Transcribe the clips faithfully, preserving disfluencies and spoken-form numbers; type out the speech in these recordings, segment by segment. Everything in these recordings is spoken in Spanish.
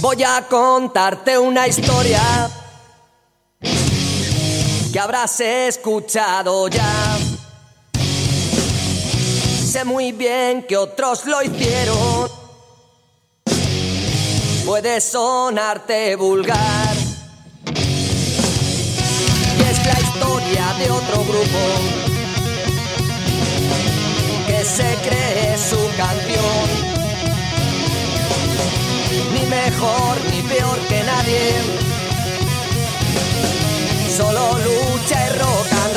Voy a contarte una historia que habrás escuchado ya. Sé muy bien que otros lo hicieron. Puede sonarte vulgar. Y es la historia de otro grupo que se cree su canción. Ni mejor ni peor que nadie, solo lucha y rock and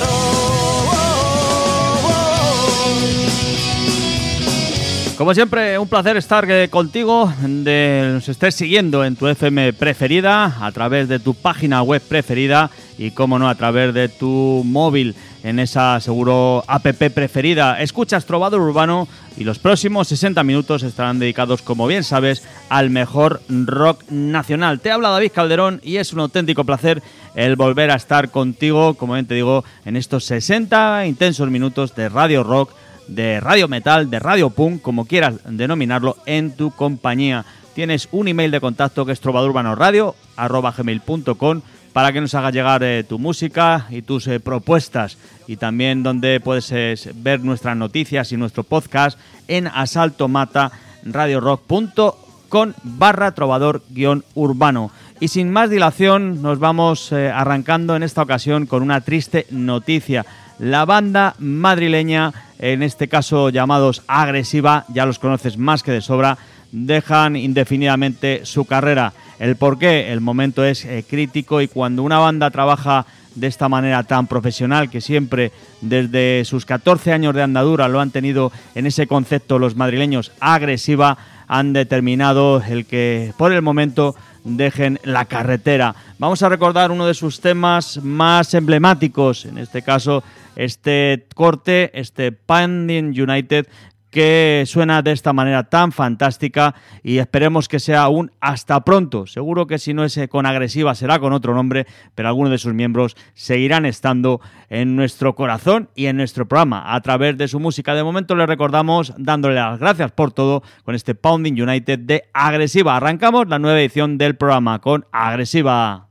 roll. Como siempre, un placer estar contigo, de, nos estés siguiendo en tu F M preferida, a través de tu página web preferida y, como no, a través de tu móvil, en esa, seguro, app preferida. Escuchas Trovador Urbano y los próximos sesenta minutos estarán dedicados, como bien sabes, al mejor rock nacional. Te habla David Calderón y es un auténtico placer el volver a estar contigo, como bien te digo, en estos sesenta intensos minutos de radio rock, de radio metal, de radio punk, como quieras denominarlo, en tu compañía. Tienes un email de contacto que es trovadurbanorradio arroba gmail punto com para que nos hagas llegar eh, tu música y tus eh, propuestas, y también donde puedes eh, ver nuestras noticias y nuestro podcast en asaltomata radio rock punto com barra trovador guión urbano. Y sin más dilación nos vamos eh, arrancando en esta ocasión con una triste noticia. La banda madrileña, en este caso llamados Agresiva, ya los conoces más que de sobra, dejan indefinidamente su carrera. El porqué, el momento es eh, crítico, y cuando una banda trabaja de esta manera tan profesional, que siempre desde sus catorce años de andadura lo han tenido en ese concepto los madrileños, Agresiva, han determinado el que por el momento dejen la carretera. Vamos a recordar uno de sus temas más emblemáticos, en este caso este corte, este Pounding United, que suena de esta manera tan fantástica, y esperemos que sea un hasta pronto. Seguro que si no es con Agresiva será con otro nombre, pero algunos de sus miembros seguirán estando en nuestro corazón y en nuestro programa a través de su música. De momento les recordamos dándole las gracias por todo con este Pounding United de Agresiva. Arrancamos la nueva edición del programa con Agresiva.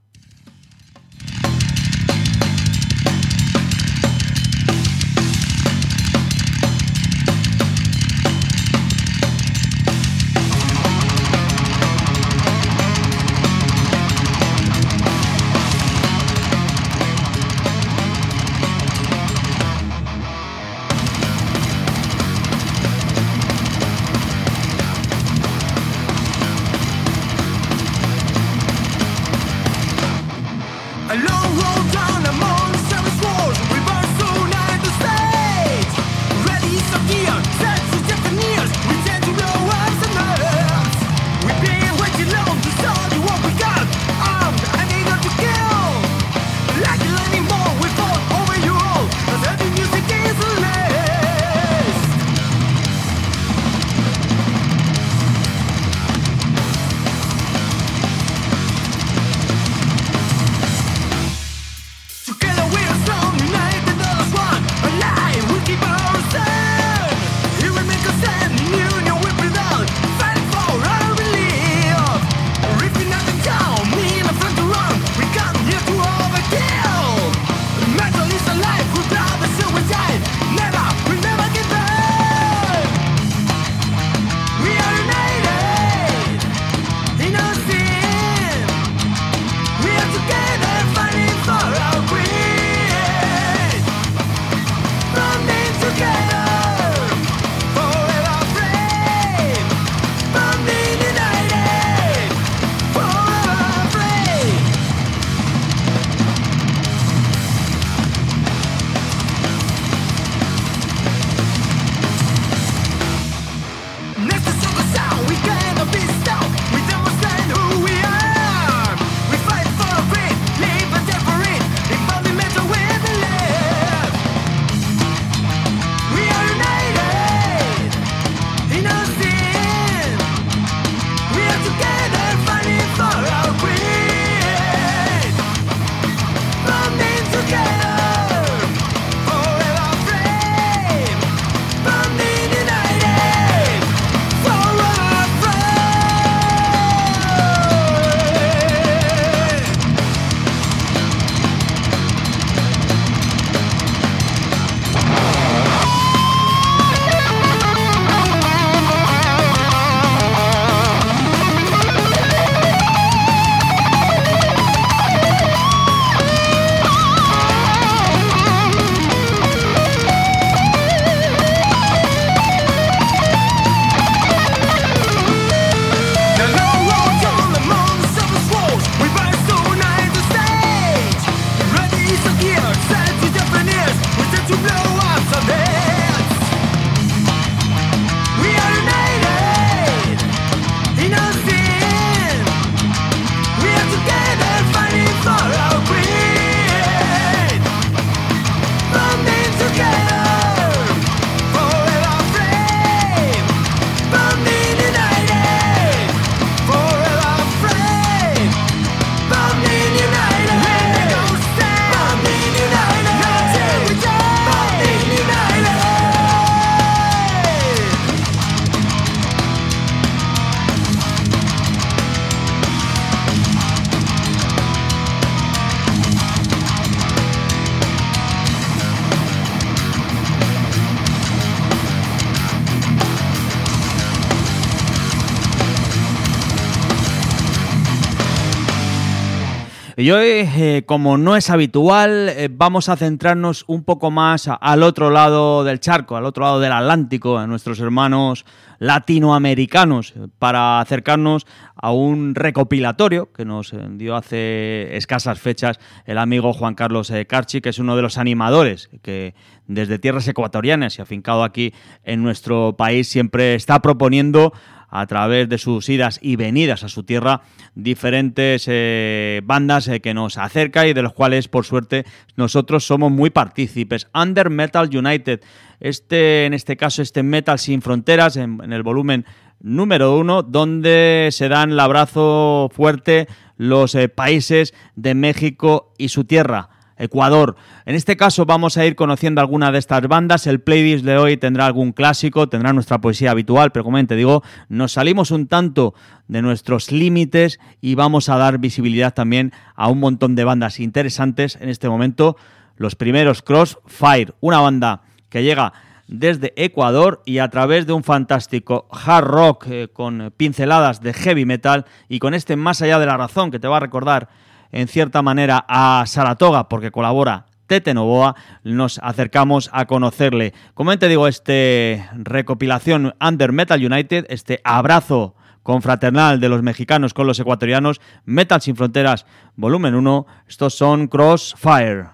Y hoy, eh, como no es habitual, eh, vamos a centrarnos un poco más a, al otro lado del charco, al otro lado del Atlántico, a nuestros hermanos latinoamericanos, para acercarnos a un recopilatorio que nos dio hace escasas fechas el amigo Juan Carlos eh, Carchi, que es uno de los animadores que desde tierras ecuatorianas y afincado aquí en nuestro país siempre está proponiendo, a través de sus idas y venidas a su tierra, diferentes eh, bandas eh, que nos acerca y de los cuales, por suerte, nosotros somos muy partícipes. Under Metal United, este, en este caso, este Metal Sin Fronteras, en, en el volumen número uno, donde se dan el abrazo fuerte los eh, países de México y su tierra, Ecuador. En este caso vamos a ir conociendo alguna de estas bandas. El playlist de hoy tendrá algún clásico, tendrá nuestra poesía habitual, pero como te digo, nos salimos un tanto de nuestros límites y vamos a dar visibilidad también a un montón de bandas interesantes. En este momento, los primeros, Crossfire, una banda que llega desde Ecuador y a través de un fantástico hard rock eh, con pinceladas de heavy metal y con este Más allá de la razón, que te va a recordar en cierta manera a Saratoga, porque colabora Tete Novoa, nos acercamos a conocerle. Como te digo, este recopilación Under Metal United, este abrazo confraternal de los mexicanos con los ecuatorianos, Metal Sin Fronteras, volumen uno, estos son Crossfire.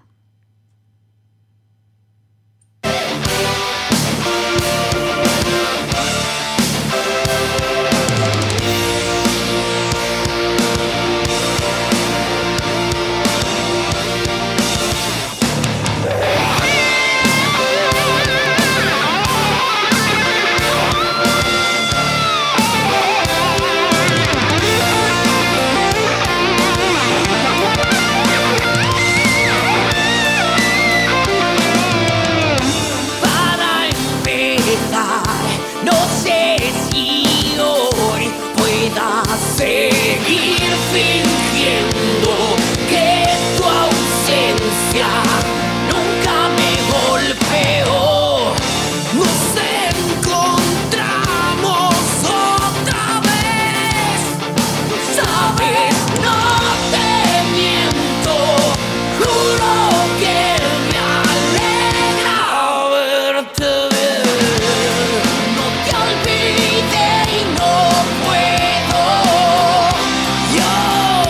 Yo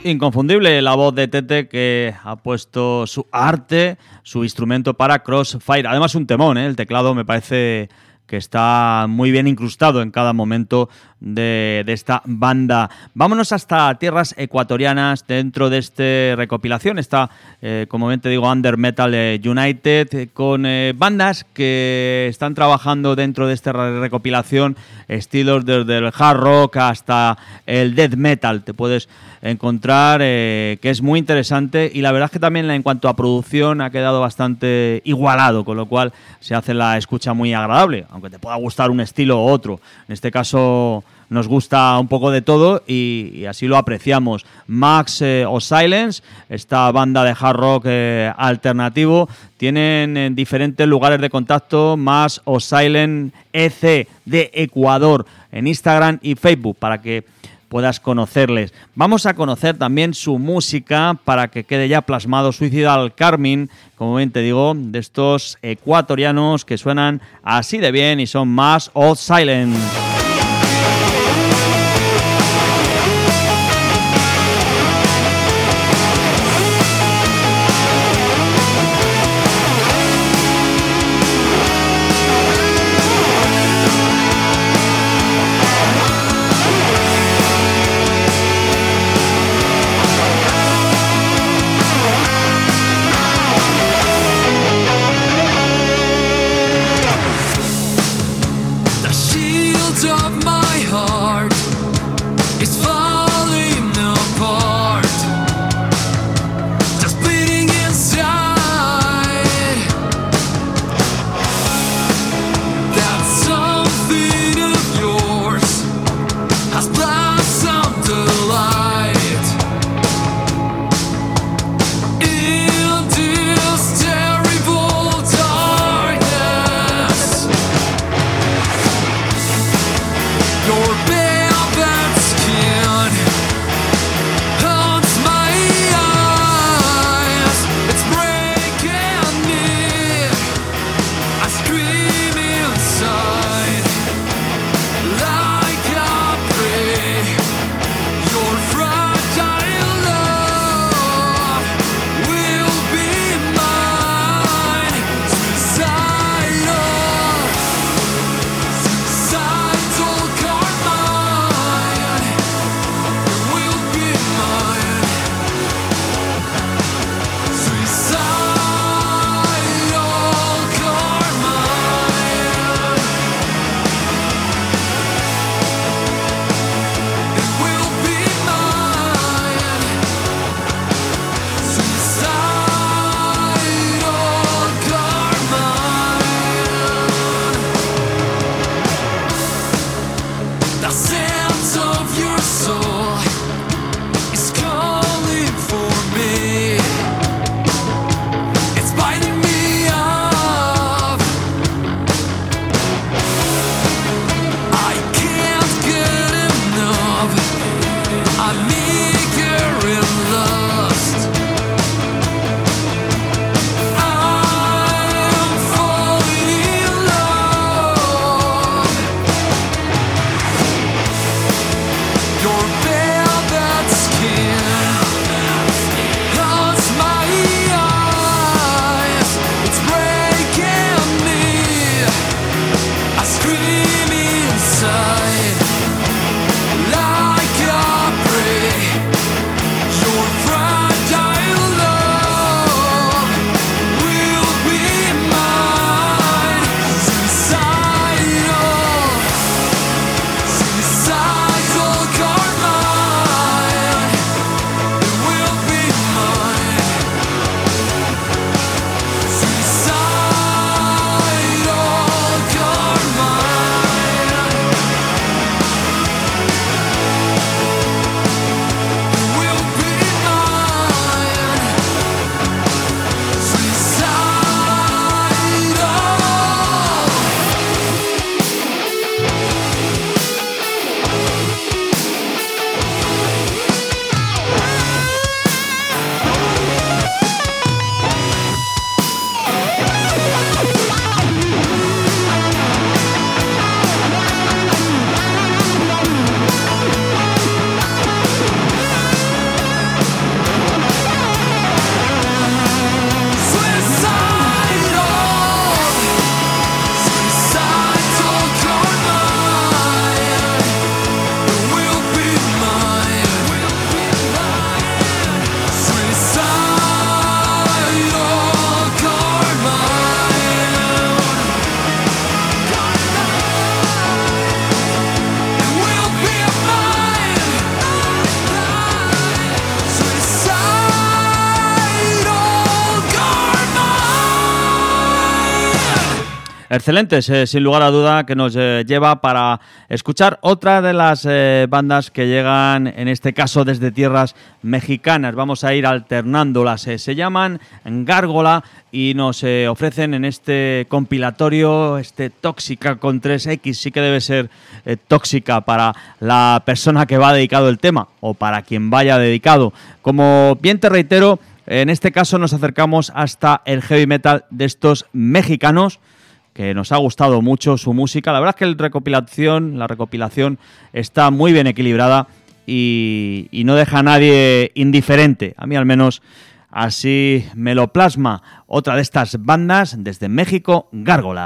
inconfundible la voz de Tete, que ha puesto su arte, su instrumento para Crossfire. Además un temón, ¿eh? El teclado me parece que está muy bien incrustado en cada momento de, de esta banda. Vámonos hasta tierras ecuatorianas dentro de esta recopilación. Está, eh, como bien te digo, Under Metal eh, United, con eh, bandas que están trabajando dentro de esta recopilación, estilos desde el hard rock hasta el death metal. Te puedes encontrar, eh, que es muy interesante, y la verdad es que también en cuanto a producción ha quedado bastante igualado, con lo cual se hace la escucha muy agradable, aunque te pueda gustar un estilo u otro. En este caso nos gusta un poco de todo y, y así lo apreciamos. Max eh, o Silence, esta banda de hard rock eh, alternativo, tienen en diferentes lugares de contacto Max o Silence E C de Ecuador en Instagram y Facebook para que puedas conocerles. Vamos a conocer también su música para que quede ya plasmado. Suicidal Carmine, como bien te digo, de estos ecuatorianos que suenan así de bien y son Max o Silence. excelentes, eh, sin lugar a duda, que nos eh, lleva para escuchar otra de las eh, bandas que llegan, en este caso desde tierras mexicanas. Vamos a ir alternándolas. Eh, se llaman Gárgola y nos eh, ofrecen en este compilatorio, este Tóxica con tres equis. Sí que debe ser eh, tóxica para la persona que va dedicado el tema o para quien vaya dedicado. Como bien te reitero, en este caso nos acercamos hasta el heavy metal de estos mexicanos, que nos ha gustado mucho su música. La verdad es que el recopilación, la recopilación está muy bien equilibrada y, y no deja a nadie indiferente. A mí al menos así me lo plasma otra de estas bandas desde México, Gárgola.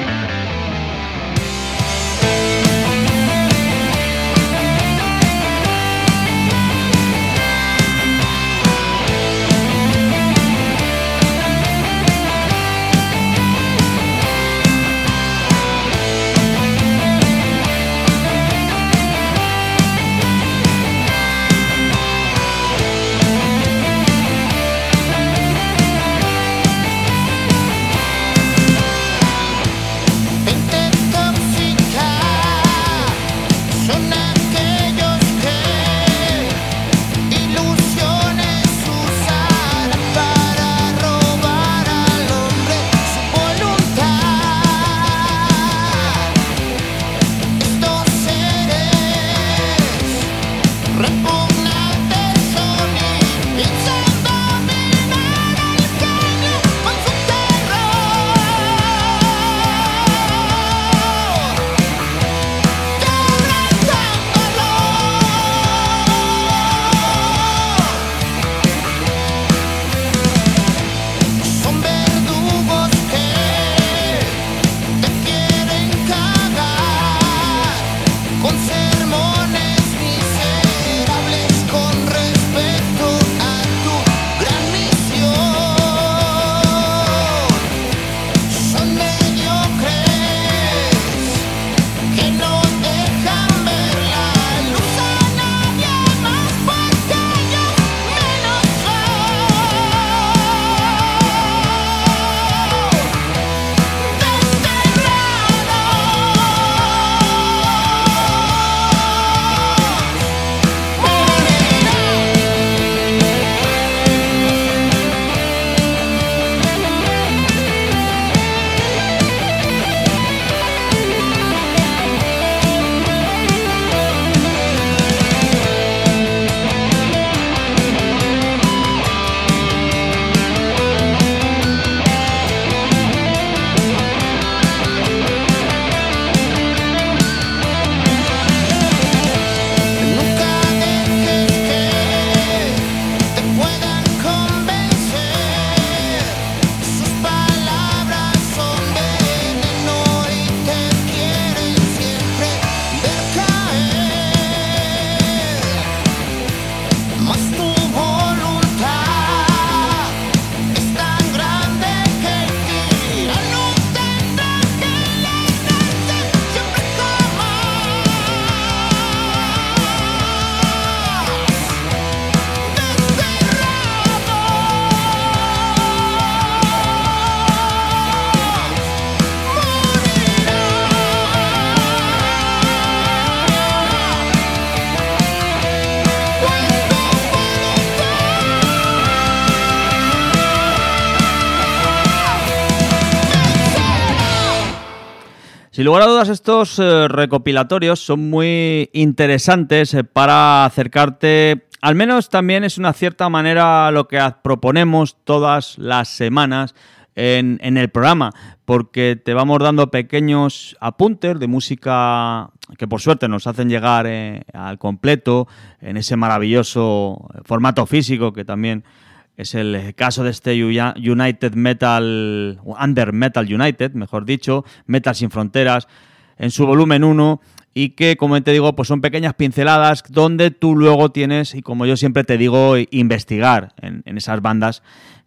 Sin lugar a dudas, estos eh, recopilatorios son muy interesantes eh, para acercarte, al menos también es una cierta manera lo que proponemos todas las semanas en, en el programa, porque te vamos dando pequeños apuntes de música que por suerte nos hacen llegar eh, al completo en ese maravilloso formato físico que también es el caso de este United Metal, Under Metal United, mejor dicho, Metal Sin Fronteras, en su volumen uno, y que, como te digo, pues son pequeñas pinceladas donde tú luego tienes, y como yo siempre te digo, investigar en, en esas bandas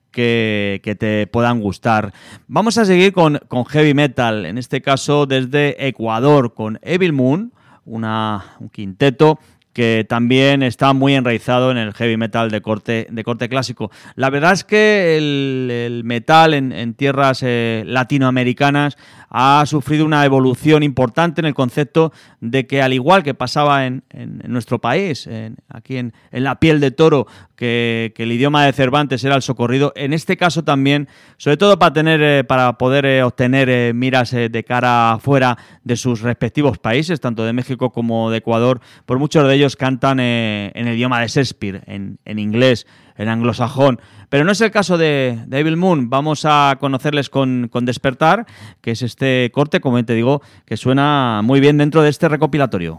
que, que te puedan gustar. Vamos a seguir con, con heavy metal, en este caso desde Ecuador, con Evil Moon, una, un quinteto que también está muy enraizado en el heavy metal de corte, de corte clásico. La verdad es que el, el metal en, en tierras eh, latinoamericanas ha sufrido una evolución importante en el concepto de que, al igual que pasaba en, en, en nuestro país, en, aquí en, en La piel de toro, que, que el idioma de Cervantes era el socorrido, en este caso también, sobre todo para tener, eh, para poder eh, obtener eh, miras eh, de cara afuera de sus respectivos países, tanto de México como de Ecuador, por muchos de ellos cantan eh, en el idioma de Shakespeare, en, en inglés, en anglosajón. Pero no es el caso de, de Evil Moon. Vamos a conocerles con, con Despertar, que es este corte, como te digo, que suena muy bien dentro de este recopilatorio.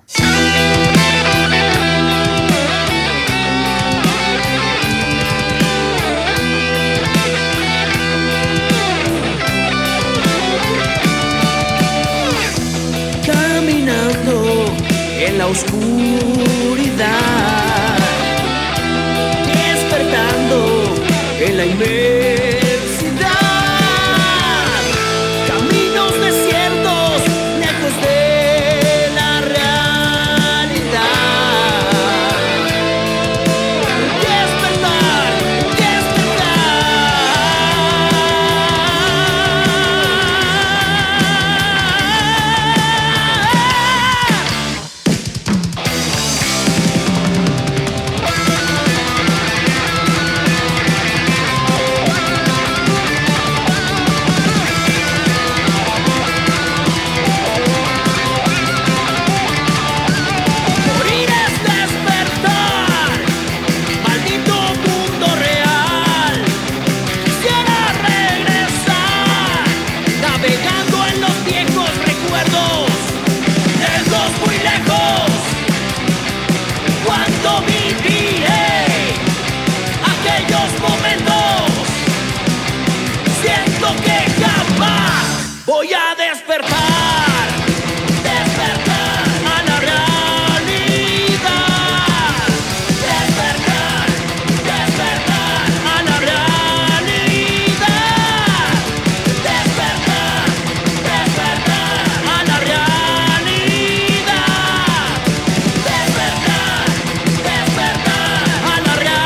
Caminando en la oscuridad, en la inmensidad, caminos desiertos, lejos de la realidad. Despertar, despertar. Voy a despertar, despertar a la realidad, despertar, despertar a la realidad, despertar, despertar a la realidad, despertar, despertar a la realidad.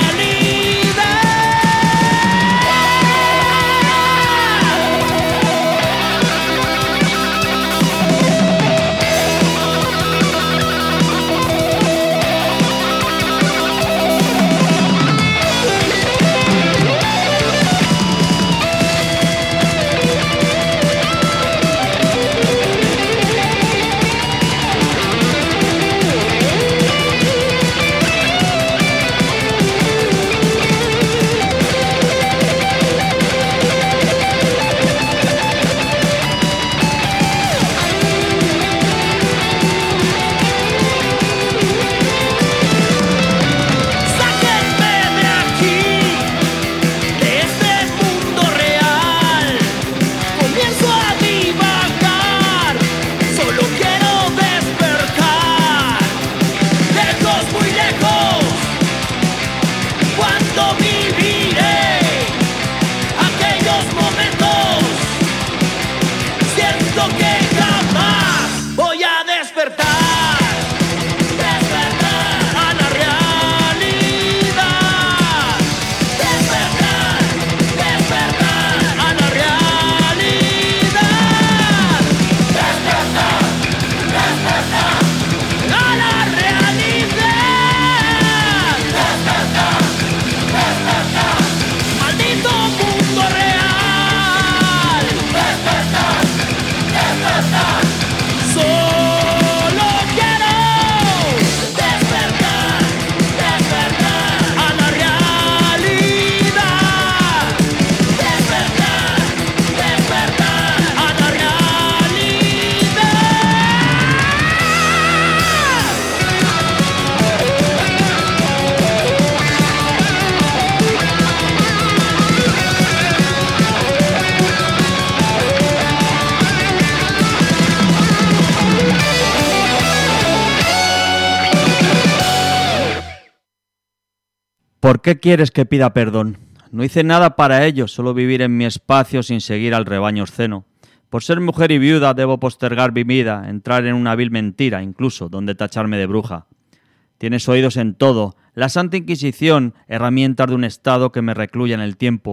¿Por qué quieres que pida perdón? No hice nada para ello, solo vivir en mi espacio sin seguir al rebaño obsceno. Por ser mujer y viuda debo postergar mi vida, entrar en una vil mentira, incluso, donde tacharme de bruja. Tienes oídos en todo, la Santa Inquisición, herramientas de un Estado que me recluya en el tiempo.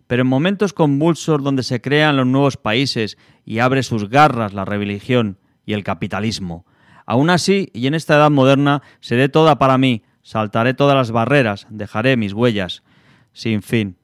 Pero en momentos convulsos donde se crean los nuevos países y abre sus garras la religión y el capitalismo. Aún así, y en esta edad moderna, seré toda para mí, saltaré todas las barreras, dejaré mis huellas, sin fin.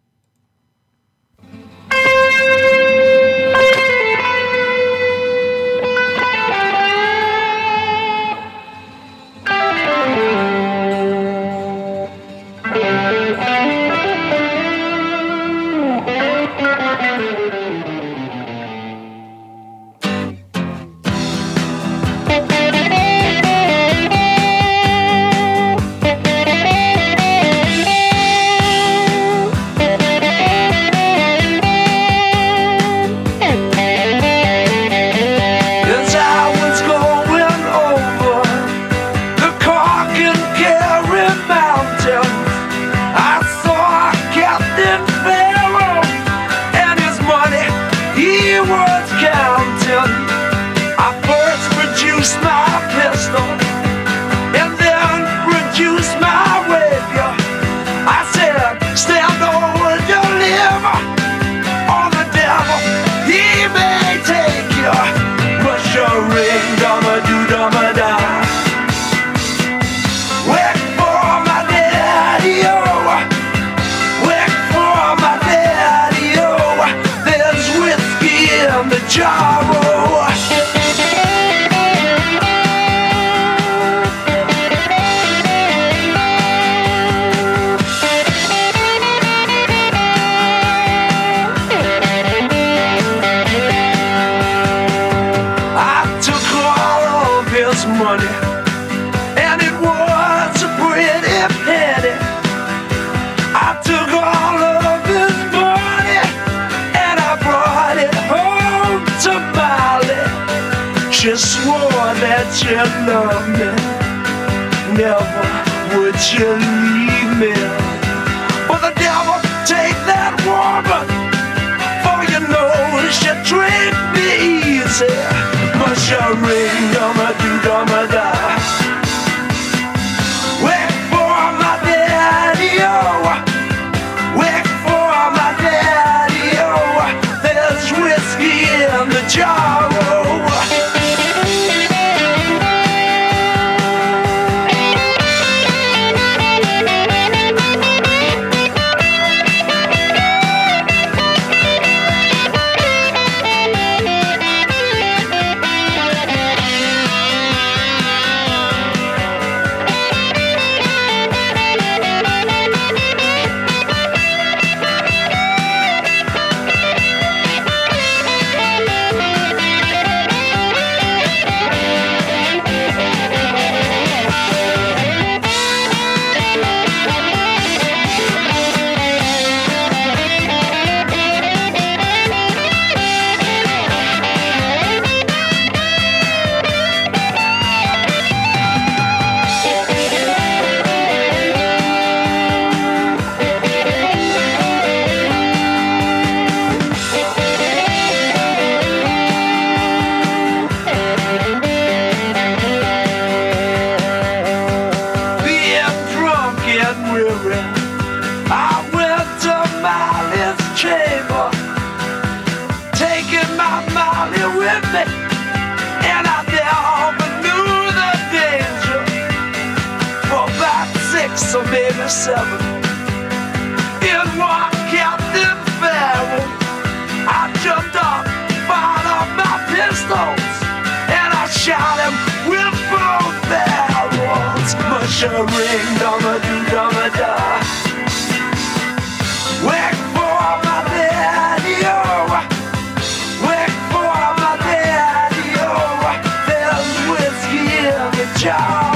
You love me, never would you leave me. But the devil take that woman, for you know she treat me easy. But she ring, dumma do, dumma da. Wait for my daddy, oh. Wait for my daddy, oh. There's whiskey in the jar, oh. Seven. In one Captain Farrell, I jumped up, fired up my pistols, and I shot him with both barrels. Mush a ring, dumma do, dumma da. Wait for my daddy, oh. Wait for my daddy, oh. There's whiskey in the jar.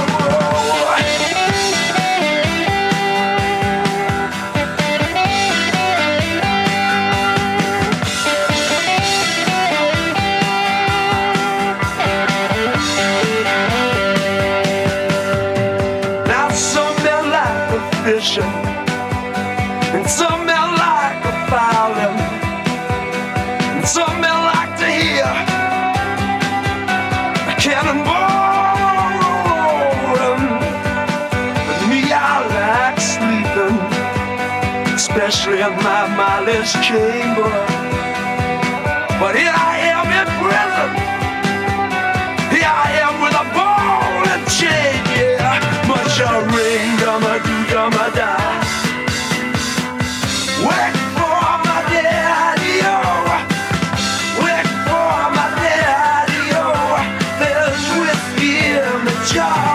And some men like a violin, and some men like to hear a cannonball. in my mindless chamber. But here I am in prison. Here I am with a ball and chain, yeah. Much a ring, dumma do, dumma da. Wait for my daddy-o. Wait for my daddy-o. There's whiskey in the jar.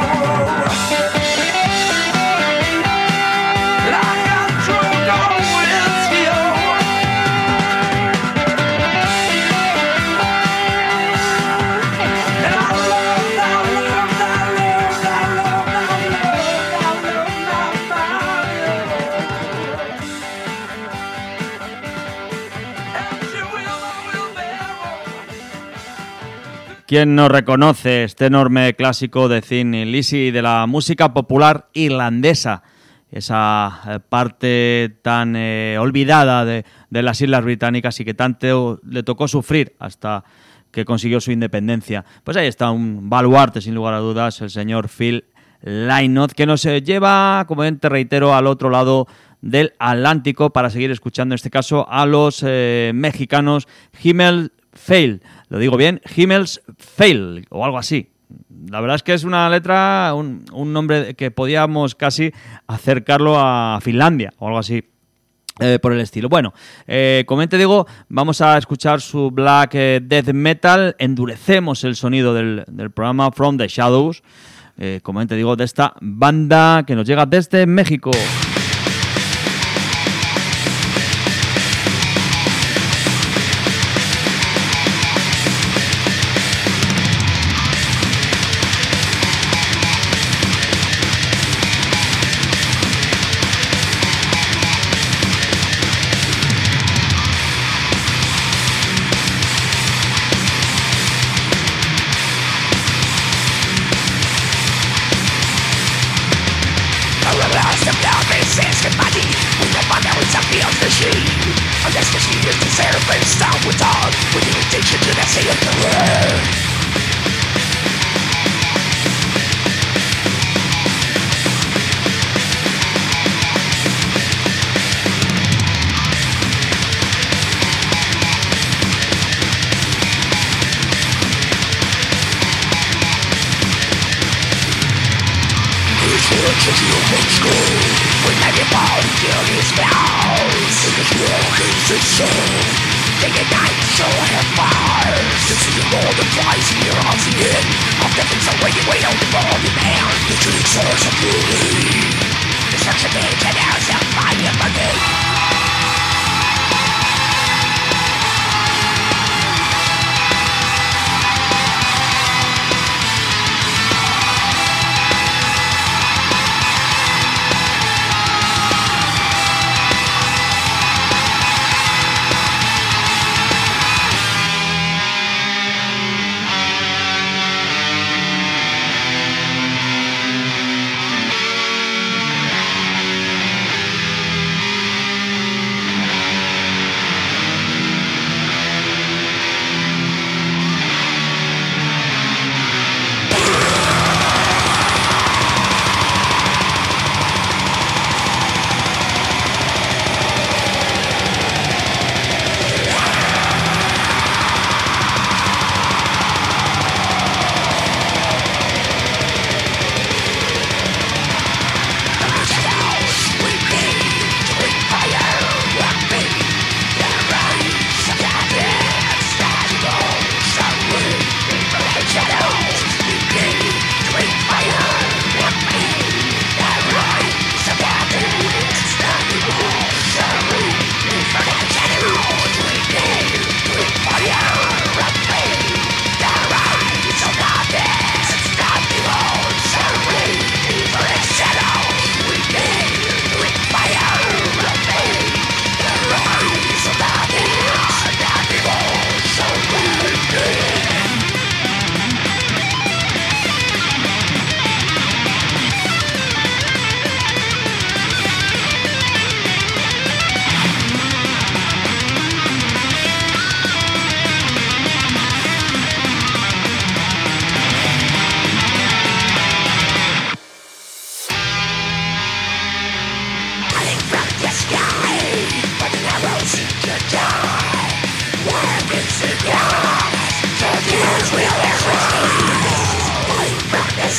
¿Quién no reconoce este enorme clásico de Thin Lizzy, de la música popular irlandesa? Esa eh, parte tan eh, olvidada de, de las Islas Británicas y que tanto le tocó sufrir hasta que consiguió su independencia. Pues ahí está un baluarte, sin lugar a dudas, el señor Phil Lynott, que nos eh, lleva, como te reitero, al otro lado del Atlántico para seguir escuchando, en este caso, a los eh, mexicanos Himmel Fail. Lo digo bien, Himmel's Fail o algo así. La verdad es que es una letra, un, un nombre que podíamos casi acercarlo a Finlandia o algo así. Eh, por el estilo. Bueno, eh, como te digo, vamos a escuchar su black eh, death metal. Endurecemos el sonido del, del programa From the Shadows, eh, como te digo, de esta banda que nos llega desde México.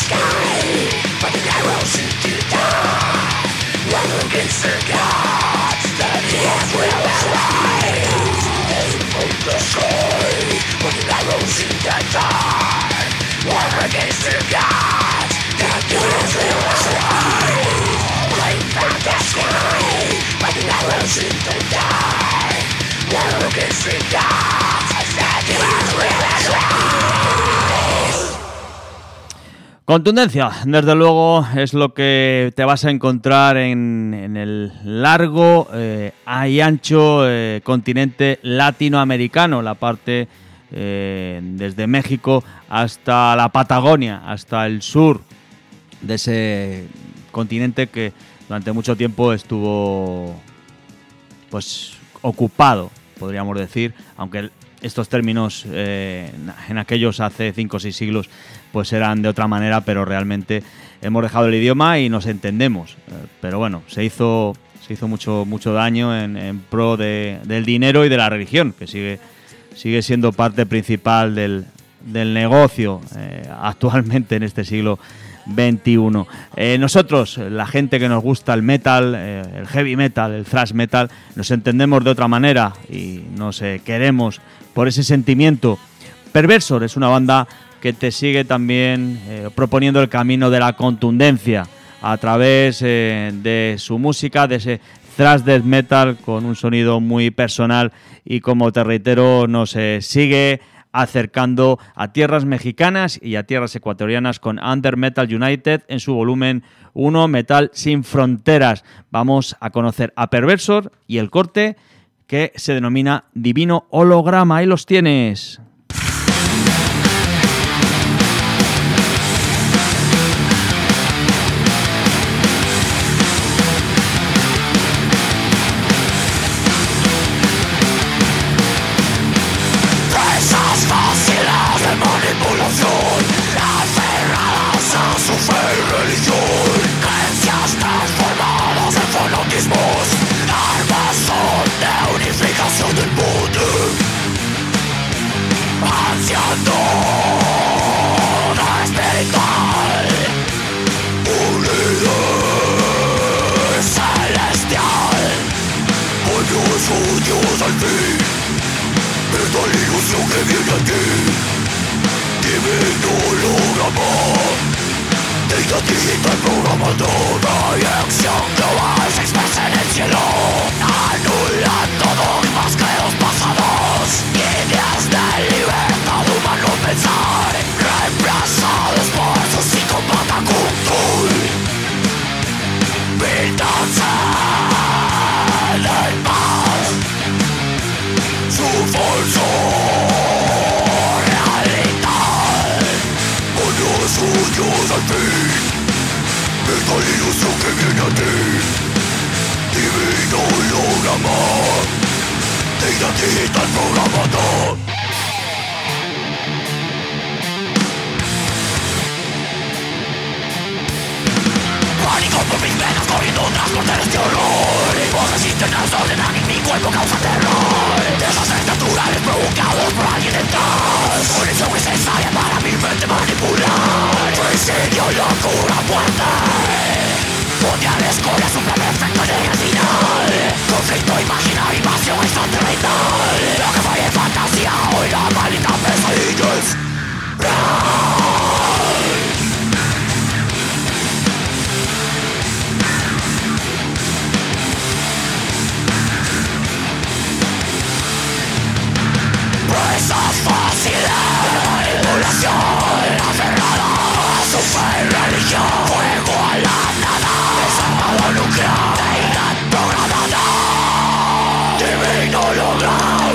Contundencia, desde luego, es lo que te vas a encontrar en, en el largo eh, y ancho eh, continente latinoamericano, la parte eh, desde México hasta la Patagonia, hasta el sur de ese continente que durante mucho tiempo estuvo pues ocupado, podríamos decir, aunque estos términos eh, en aquellos hace cinco o seis siglos pues eran de otra manera, pero realmente hemos dejado el idioma y nos entendemos. Eh, pero bueno, se hizo se hizo mucho mucho daño en, en pro de, del dinero y de la religión, que sigue sigue siendo parte principal del, del negocio eh, actualmente en este siglo veintiuno. Eh, nosotros, la gente que nos gusta el metal, eh, el heavy metal, el thrash metal, nos entendemos de otra manera y nos eh, queremos por ese sentimiento. Perversor es una banda que te sigue también eh, proponiendo el camino de la contundencia a través eh, de su música, de ese thrash death metal con un sonido muy personal y, como te reitero, nos eh, sigue acercando a tierras mexicanas y a tierras ecuatorianas con Under Metal United en su volumen uno, Metal Sin Fronteras. Vamos a conocer a Perversor y el corte que se denomina Divino Holograma. Ahí los tienes. Divino Holograma.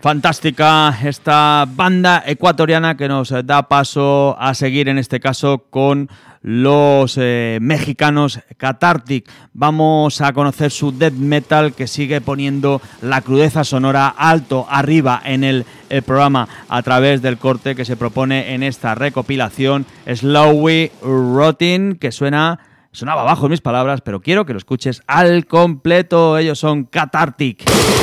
Fantástica esta banda ecuatoriana que nos da paso a seguir, en este caso con los eh, mexicanos Cathartic. Vamos a conocer su death metal, que sigue poniendo la crudeza sonora alto arriba en el, el programa a través del corte que se propone en esta recopilación, Slowly Rotting, que suena, sonaba bajo en mis palabras, pero quiero que lo escuches al completo. Ellos son Cathartic.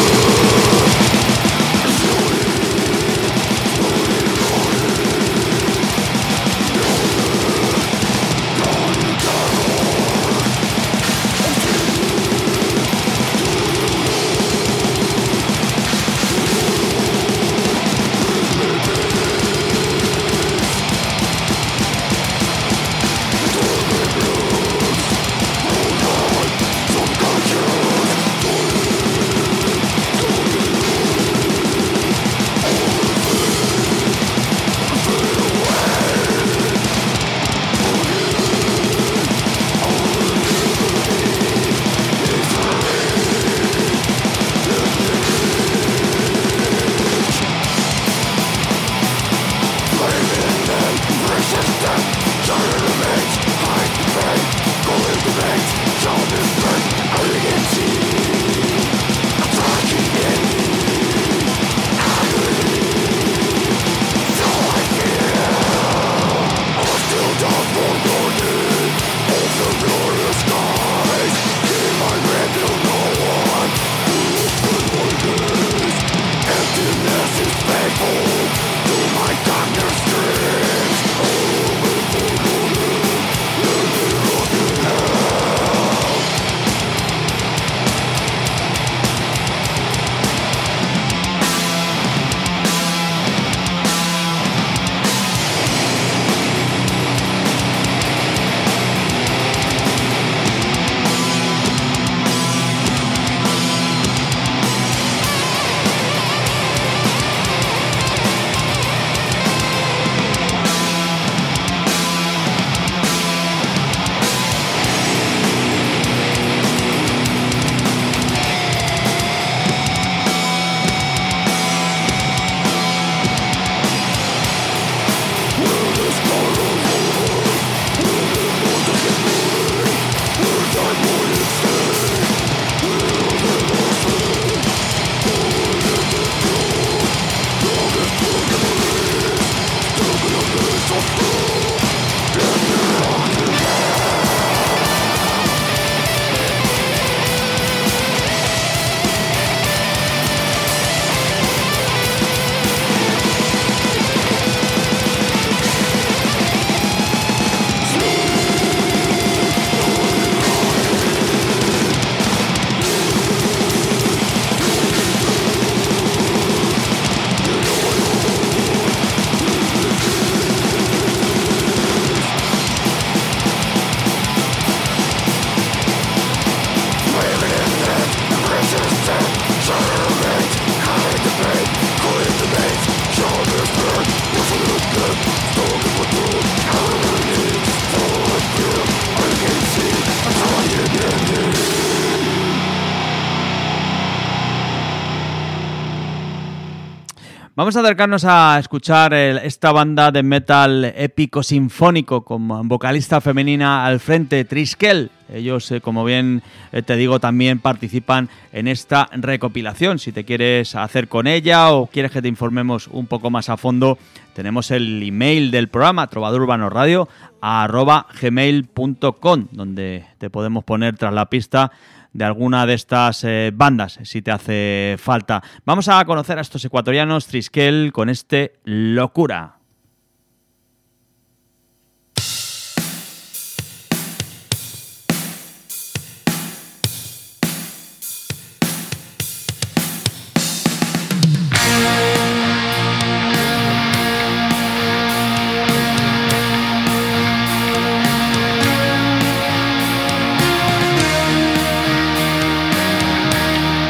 Vamos a acercarnos a escuchar el, esta banda de metal épico sinfónico con vocalista femenina al frente, Triskel. Ellos, eh, como bien eh, te digo, también participan en esta recopilación. Si te quieres hacer con ella o quieres que te informemos un poco más a fondo, tenemos el email del programa, trovadorurbanoradio arroba gmail punto com, donde te podemos poner tras la pista de alguna de estas eh, bandas, si te hace falta. Vamos a conocer a estos ecuatorianos, Triskel, con este Locura.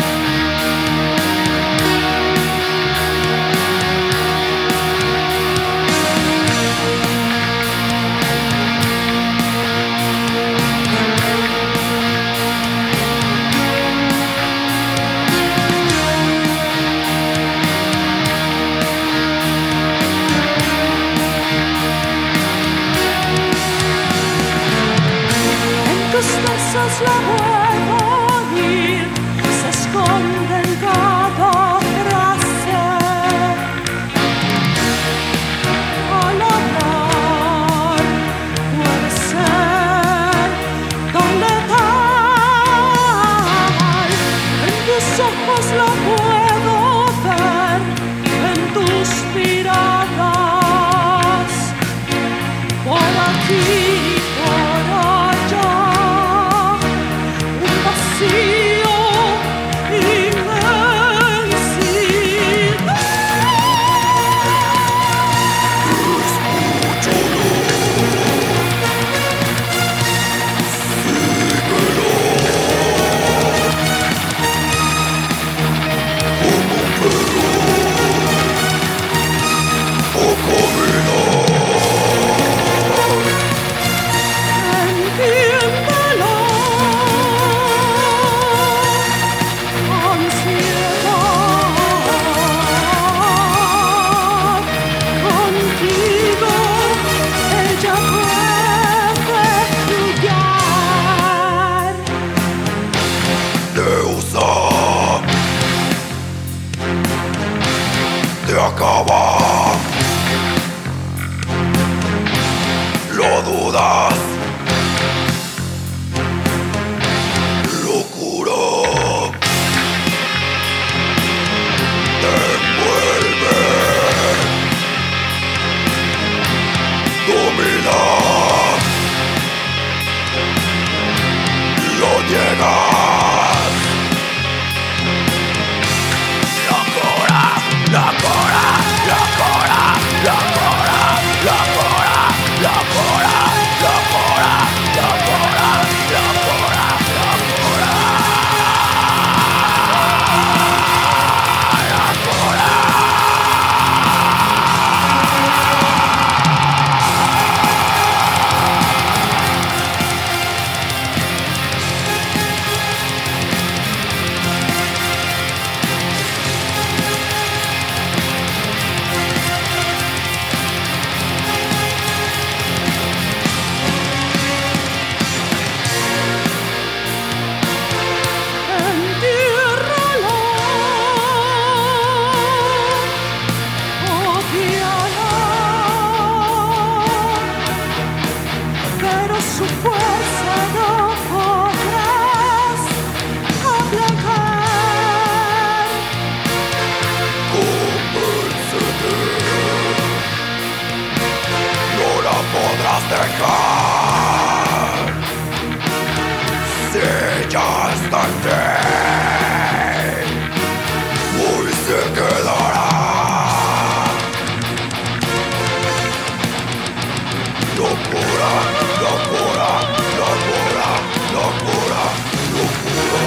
We'll be right back. ojos la puedo oír, se esconde en cada frase. Al hablar puede ser tan letal. En tus ojos la puedo ver, en tus miradas, por aquí y por allá, un vacío inmensidad. Entiéndelo, ansiedad, contigo ella puede brillar. De usar, de acabar, lo dudas, locura, te envuelve, domina, lo llegas. Locura, locura, locura, locura, locura, locura, locura, locura, locura, locura. Entiérralo, odiala, pero su fuerza no podrás aplacar. Convéncete, no la podrás dejar. Si ya está en ti, hoy se quedará. Locura, locura, locura, locura, locura.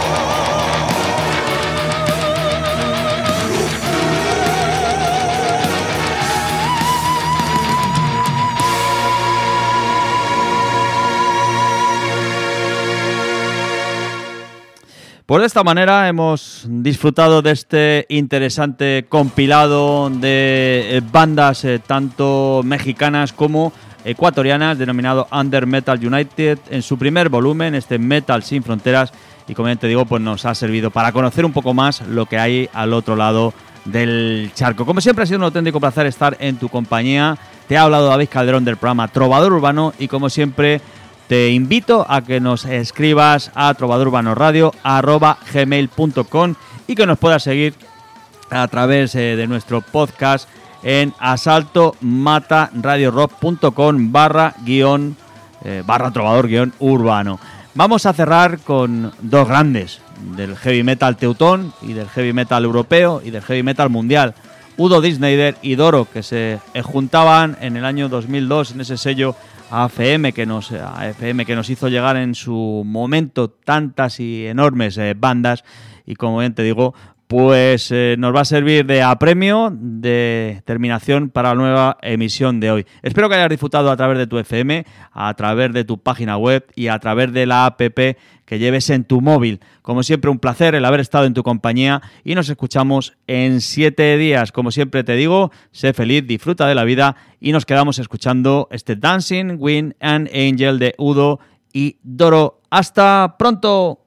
Pues de esta manera hemos disfrutado de este interesante compilado de eh, bandas eh, tanto mexicanas como ecuatorianas denominado Under Metal United en su primer volumen, este Metal Sin Fronteras, y como ya te digo, pues nos ha servido para conocer un poco más lo que hay al otro lado del charco. Como siempre ha sido un auténtico placer estar en tu compañía. Te ha hablado David Calderón del programa Trovador Urbano y como siempre te invito a que nos escribas a trovadorurbanorradio arroba gmail punto com y que nos puedas seguir a través eh, de nuestro podcast en asaltomataradiorock.com barra guión eh, barra trovador guión urbano. Vamos a cerrar con dos grandes del heavy metal teutón y del heavy metal europeo y del heavy metal mundial. Udo Disneyder y Doro, que se juntaban en el año dos mil dos en ese sello A F M que nos, A F M que nos hizo llegar en su momento tantas y enormes eh, bandas, y como bien te digo, pues eh, nos va a servir de apremio, de terminación para la nueva emisión de hoy. Espero que hayas disfrutado a través de tu F M, a través de tu página web y a través de la app que lleves en tu móvil. Como siempre, un placer el haber estado en tu compañía y nos escuchamos en siete días. Como siempre te digo, sé feliz, disfruta de la vida y nos quedamos escuchando este Dancing with an Angel de Udo y Doro. Hasta pronto.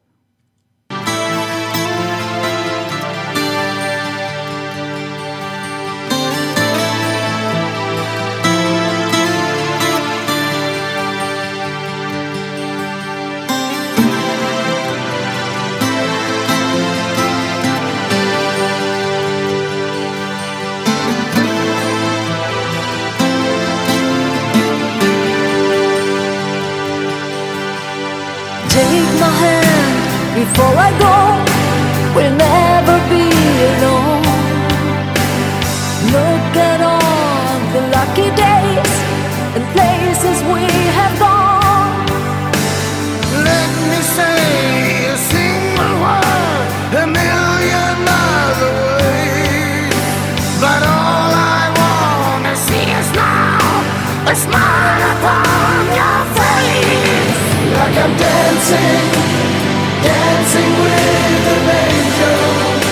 Before I go, we'll never be alone. Look at all the lucky days and places we have gone. Let me say a single word a million other ways, but all I want to see is now a smile upon your face. Like I'm dancing, dancing with an angel.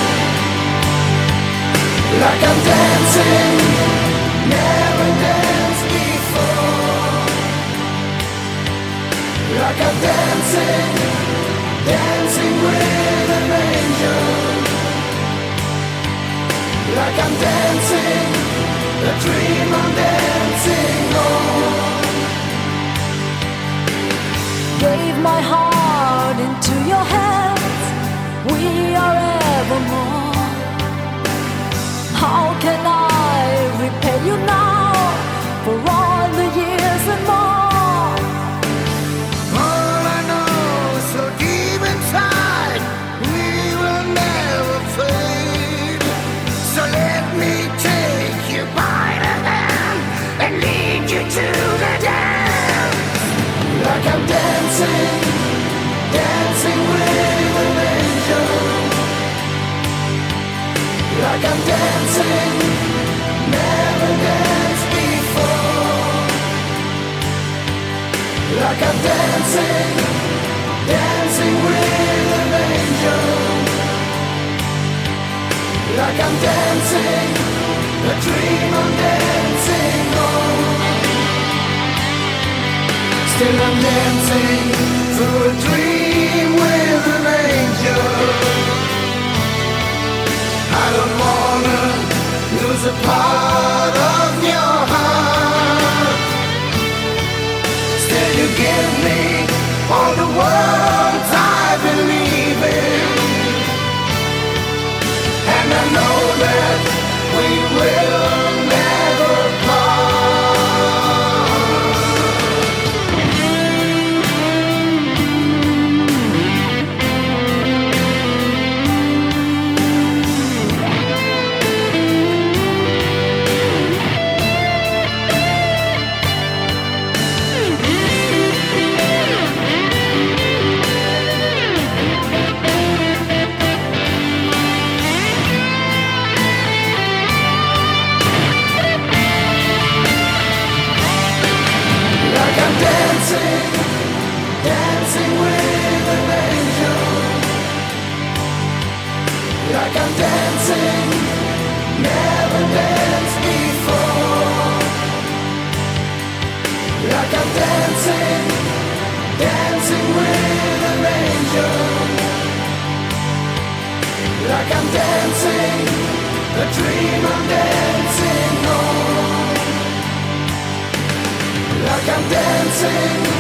Like I'm dancing, never danced before. Like I'm dancing, dancing with an angel. Like I'm dancing, the dream I'm dancing on. Gave my heart into your hands, we are evermore. How can I repay you now for all the years and more? All I know is so deep inside, we will never fade. So let me take you by the hand and lead you to the dance. Like I'm dancing, dancing with an angel. Like I'm dancing, never danced before. Like I'm dancing, dancing with an angel. Like I'm dancing, the dream I'm dancing on. Still I'm dancing through a dream with an angel. I don't wanna lose a part of your heart. Still you give me all the words I believe in, and I know that we will never part. Dancing, dancing with an angel. Like I'm dancing, never danced before. Like I'm dancing, dancing with an angel. Like I'm dancing, the dream I'm dancing on. Like I'm dancing